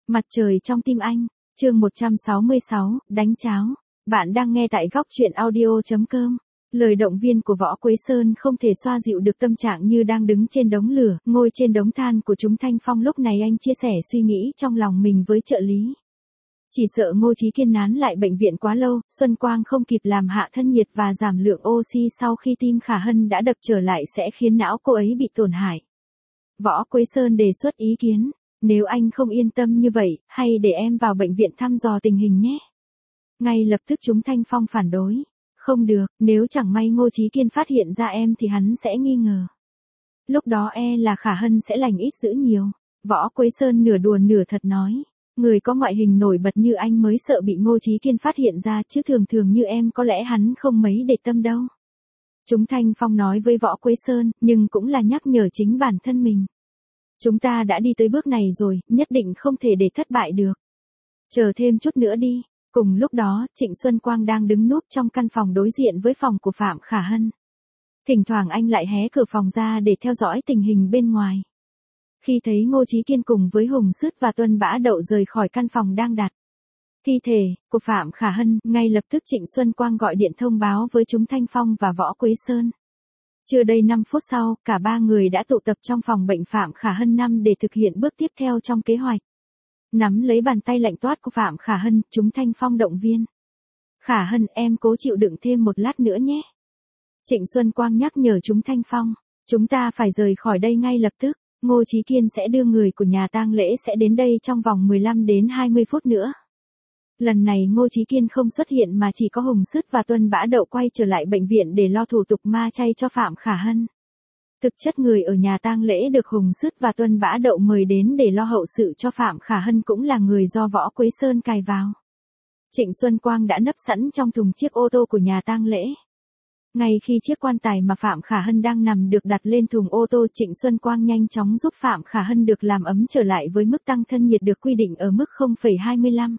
Mặt trời trong tim anh, chương 166, đánh cháo. Bạn đang nghe tại góc truyện audio.com. Lời động viên của Võ Quế Sơn không thể xoa dịu được tâm trạng như đang đứng trên đống lửa, ngồi trên đống than của chúng Thanh Phong. Lúc này anh chia sẻ suy nghĩ trong lòng mình với trợ lý. Chỉ sợ Ngô Chí Kiên nán lại bệnh viện quá lâu, Xuân Quang không kịp làm hạ thân nhiệt và giảm lượng oxy sau khi tim Khả Hân đã đập trở lại sẽ khiến não cô ấy bị tổn hại. Võ Quế Sơn đề xuất ý kiến. Nếu anh không yên tâm như vậy, hay để em vào bệnh viện thăm dò tình hình nhé. Ngay lập tức chúng Thanh Phong phản đối. Không được, nếu chẳng may Ngô Chí Kiên phát hiện ra em thì hắn sẽ nghi ngờ. Lúc đó là Khả Hân sẽ lành ít dữ nhiều. Võ Quế Sơn nửa đùa nửa thật nói. Người có ngoại hình nổi bật như anh mới sợ bị Ngô Chí Kiên phát hiện ra, chứ thường thường như em có lẽ hắn không mấy để tâm đâu. Chúng Thanh Phong nói với Võ Quế Sơn, nhưng cũng là nhắc nhở chính bản thân mình. Chúng ta đã đi tới bước này rồi, nhất định không thể để thất bại được. Chờ thêm chút nữa đi. Cùng lúc đó, Trịnh Xuân Quang đang đứng núp trong căn phòng đối diện với phòng của Phạm Khả Hân. Thỉnh thoảng anh lại hé cửa phòng ra để theo dõi tình hình bên ngoài. Khi thấy Ngô Chí Kiên cùng với Hùng Sứt và Tuân Bã Đậu rời khỏi căn phòng đang đặt thi thể của Phạm Khả Hân, ngay lập tức Trịnh Xuân Quang gọi điện thông báo với chúng Thanh Phong và Võ Quế Sơn. Chưa đầy 5 phút sau, cả ba người đã tụ tập trong phòng bệnh Phạm Khả Hân 5 để thực hiện bước tiếp theo trong kế hoạch. Nắm lấy bàn tay lạnh toát của Phạm Khả Hân, chúng Thanh Phong động viên. Khả Hân, em cố chịu đựng thêm một lát nữa nhé. Trịnh Xuân Quang nhắc nhở chúng Thanh Phong. Chúng ta phải rời khỏi đây ngay lập tức. Ngô Chí Kiên sẽ đưa người của nhà tang lễ sẽ đến đây trong vòng 15 đến 20 phút nữa. Lần này Ngô Chí Kiên không xuất hiện mà chỉ có Hùng Sứt và Tuân Bã Đậu quay trở lại bệnh viện để lo thủ tục ma chay cho Phạm Khả Hân. Thực chất người ở nhà tang lễ được Hùng Sứt và Tuân Bã Đậu mời đến để lo hậu sự cho Phạm Khả Hân cũng là người do Võ Quế Sơn cài vào. Trịnh Xuân Quang đã nấp sẵn trong thùng chiếc ô tô của nhà tang lễ. Ngay khi chiếc quan tài mà Phạm Khả Hân đang nằm được đặt lên thùng ô tô, Trịnh Xuân Quang nhanh chóng giúp Phạm Khả Hân được làm ấm trở lại với mức tăng thân nhiệt được quy định ở mức 0,25.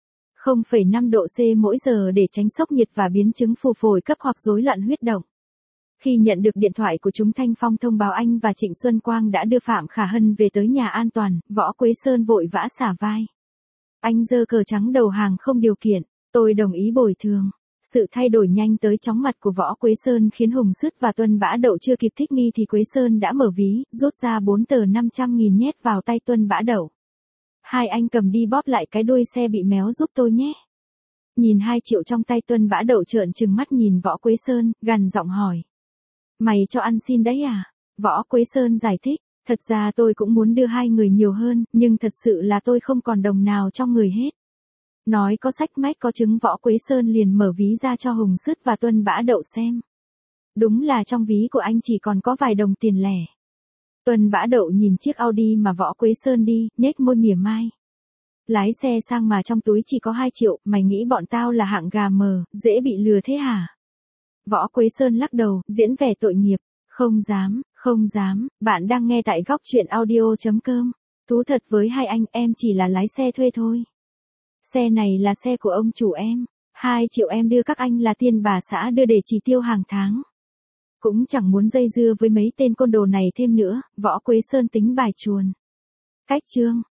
0,5 độ C mỗi giờ để tránh sốc nhiệt và biến chứng phù phổi cấp hoặc rối loạn huyết động. Khi nhận được điện thoại của chúng Thanh Phong thông báo anh và Trịnh Xuân Quang đã đưa Phạm Khả Hân về tới nhà an toàn, Võ Quế Sơn vội vã xả vai. Anh giơ cờ trắng đầu hàng không điều kiện, tôi đồng ý bồi thường. Sự thay đổi nhanh tới chóng mặt của Võ Quế Sơn khiến Hùng Sứt và Tuân Bã Đậu chưa kịp thích nghi thì Quế Sơn đã mở ví, rút ra 4 tờ 500.000 nhét vào tay Tuân Bã Đậu. Hai anh cầm đi bóp lại cái đuôi xe bị méo giúp tôi nhé. Nhìn 2 triệu trong tay, Tuân Bã Đậu trợn trừng mắt nhìn Võ Quế Sơn, gằn giọng hỏi. Mày cho ăn xin đấy à? Võ Quế Sơn giải thích, thật ra tôi cũng muốn đưa hai người nhiều hơn, nhưng thật sự là tôi không còn đồng nào trong người hết. Nói có sách mách có chứng, Võ Quế Sơn liền mở ví ra cho Hùng Sứt và Tuân Bã Đậu xem. Đúng là trong ví của anh chỉ còn có vài đồng tiền lẻ. Tuân Bã Đậu nhìn chiếc Audi mà Võ Quế Sơn đi, nhếch môi mỉa mai. Lái xe sang mà trong túi chỉ có 2 triệu, mày nghĩ bọn tao là hạng gà mờ, dễ bị lừa thế hả? Võ Quế Sơn lắc đầu, diễn vẻ tội nghiệp. Không dám, không dám, bạn đang nghe tại góc truyện audio.com. Thú thật với hai anh, em chỉ là lái xe thuê thôi. Xe này là xe của ông chủ em. 2 triệu em đưa các anh là tiền bà xã đưa để chỉ tiêu hàng tháng. Cũng chẳng muốn dây dưa với mấy tên côn đồ này thêm nữa, Võ Quế Sơn tính bài chuồn. Cách chương.